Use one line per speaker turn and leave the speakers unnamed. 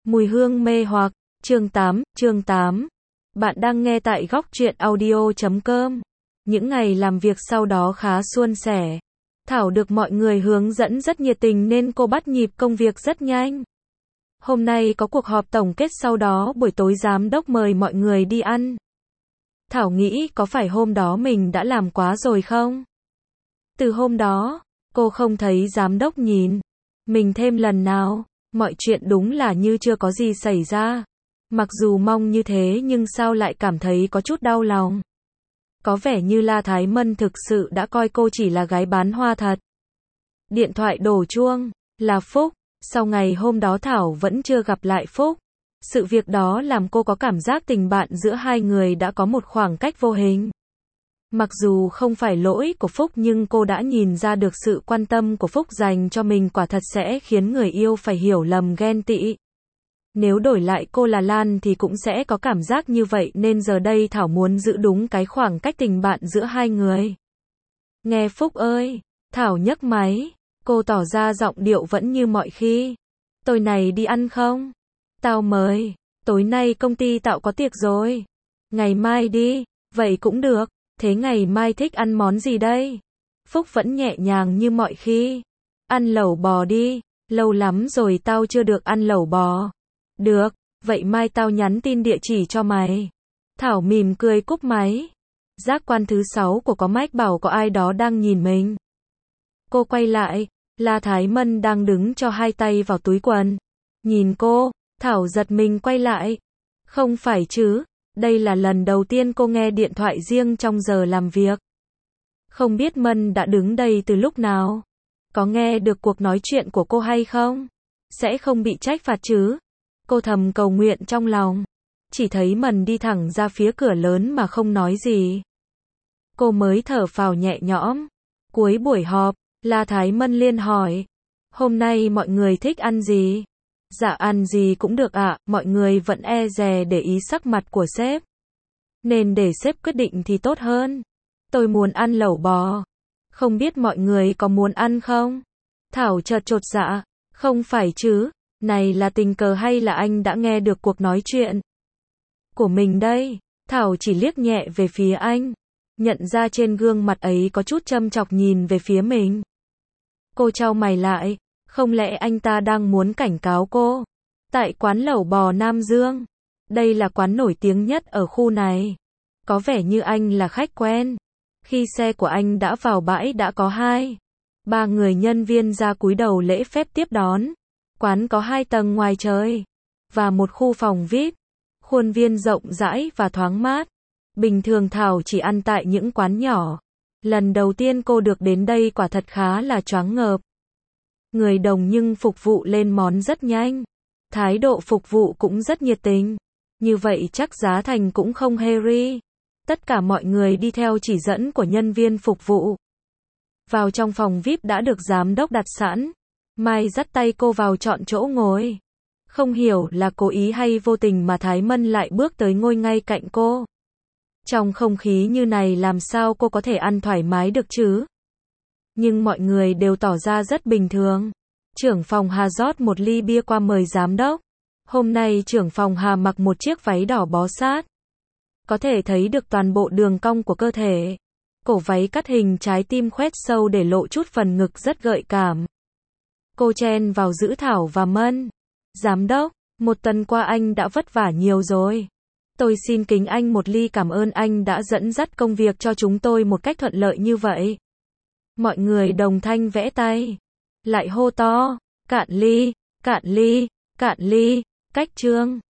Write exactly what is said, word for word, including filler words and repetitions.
Mùi hương mê hoặc, chương tám, chương tám. Bạn đang nghe tại góc truyện audio chấm com. Những ngày làm việc sau đó khá suôn sẻ. Thảo được mọi người hướng dẫn rất nhiệt tình nên cô bắt nhịp công việc rất nhanh. Hôm nay có cuộc họp tổng kết, sau đó buổi tối giám đốc mời mọi người đi ăn. Thảo nghĩ có phải hôm đó mình đã làm quá rồi không? Từ hôm đó, cô không thấy giám đốc nhìn mình thêm lần nào. Mọi chuyện đúng là như chưa có gì xảy ra. Mặc dù mong như thế nhưng sao lại cảm thấy có chút đau lòng. Có vẻ như La Thái Mân thực sự đã coi cô chỉ là gái bán hoa thật. Điện thoại đổ chuông, là Phúc. Sau ngày hôm đó Thảo vẫn chưa gặp lại Phúc. Sự việc đó làm cô có cảm giác tình bạn giữa hai người đã có một khoảng cách vô hình. Mặc dù không phải lỗi của Phúc nhưng cô đã nhìn ra được sự quan tâm của Phúc dành cho mình quả thật sẽ khiến người yêu phải hiểu lầm, ghen tị. Nếu đổi lại cô là Lan thì cũng sẽ có cảm giác như vậy, nên giờ đây Thảo muốn giữ đúng cái khoảng cách tình bạn giữa hai người. Nghe Phúc ơi, Thảo nhấc máy, cô tỏ ra giọng điệu vẫn như mọi khi. Tối này đi ăn không? Tao mời, tối nay công ty tao có tiệc rồi. Ngày mai đi, vậy cũng được. Thế ngày mai thích ăn món gì đây? Phúc vẫn nhẹ nhàng như mọi khi. Ăn lẩu bò đi, lâu lắm rồi tao chưa được ăn lẩu bò. Được, vậy mai tao nhắn tin địa chỉ cho mày. Thảo mỉm cười cúp máy. Giác quan thứ sáu của có mách bảo có ai đó đang nhìn mình. Cô quay lại, La Thái Mân đang đứng cho hai tay vào túi quần. Nhìn cô, Thảo giật mình quay lại. Không phải chứ? Đây là lần đầu tiên cô nghe điện thoại riêng trong giờ làm việc. Không biết Mân đã đứng đây từ lúc nào? Có nghe được cuộc nói chuyện của cô hay không? Sẽ không bị trách phạt chứ? Cô thầm cầu nguyện trong lòng. Chỉ thấy Mân đi thẳng ra phía cửa lớn mà không nói gì. Cô mới thở phào nhẹ nhõm. Cuối buổi họp, La Thái Mân liền hỏi. Hôm nay mọi người thích ăn gì? Dạ ăn gì cũng được ạ, à, mọi người vẫn e dè để ý sắc mặt của sếp. Nên để sếp quyết định thì tốt hơn. Tôi muốn ăn lẩu bò. Không biết mọi người có muốn ăn không? Thảo chợt chột dạ. Không phải chứ, này là tình cờ hay là anh đã nghe được cuộc nói chuyện của mình đây? Thảo chỉ liếc nhẹ về phía anh. Nhận ra trên gương mặt ấy có chút châm chọc nhìn về phía mình. Cô chau mày lại. Không lẽ anh ta đang muốn cảnh cáo cô? Tại quán lẩu bò Nam Dương. Đây là quán nổi tiếng nhất ở khu này. Có vẻ như anh là khách quen. Khi xe của anh đã vào bãi đã có hai, ba người nhân viên ra cúi đầu lễ phép tiếp đón. Quán có hai tầng ngoài trời và một khu phòng vi ai pi. Khuôn viên rộng rãi và thoáng mát. Bình thường Thảo chỉ ăn tại những quán nhỏ. Lần đầu tiên cô được đến đây quả thật khá là choáng ngợp. Người đồng nhưng phục vụ lên món rất nhanh. Thái độ phục vụ cũng rất nhiệt tình. Như vậy chắc giá thành cũng không hề ri. Tất cả mọi người đi theo chỉ dẫn của nhân viên phục vụ. Vào trong phòng vi ai pi đã được giám đốc đặt sẵn. Mai dắt tay cô vào chọn chỗ ngồi. Không hiểu là cố ý hay vô tình mà Thái Mân lại bước tới ngồi ngay cạnh cô. Trong không khí như này làm sao cô có thể ăn thoải mái được chứ? Nhưng mọi người đều tỏ ra rất bình thường. Trưởng phòng Hà rót một ly bia qua mời giám đốc. Hôm nay trưởng phòng Hà mặc một chiếc váy đỏ bó sát. Có thể thấy được toàn bộ đường cong của cơ thể. Cổ váy cắt hình trái tim khoét sâu để lộ chút phần ngực rất gợi cảm. Cô chen vào giữ Thảo và Mân. Giám đốc, một tuần qua anh đã vất vả nhiều rồi. Tôi xin kính anh một ly cảm ơn anh đã dẫn dắt công việc cho chúng tôi một cách thuận lợi như vậy. Mọi người đồng thanh vẽ tay. Lại hô to, cạn ly, cạn ly, cạn ly, cách chương.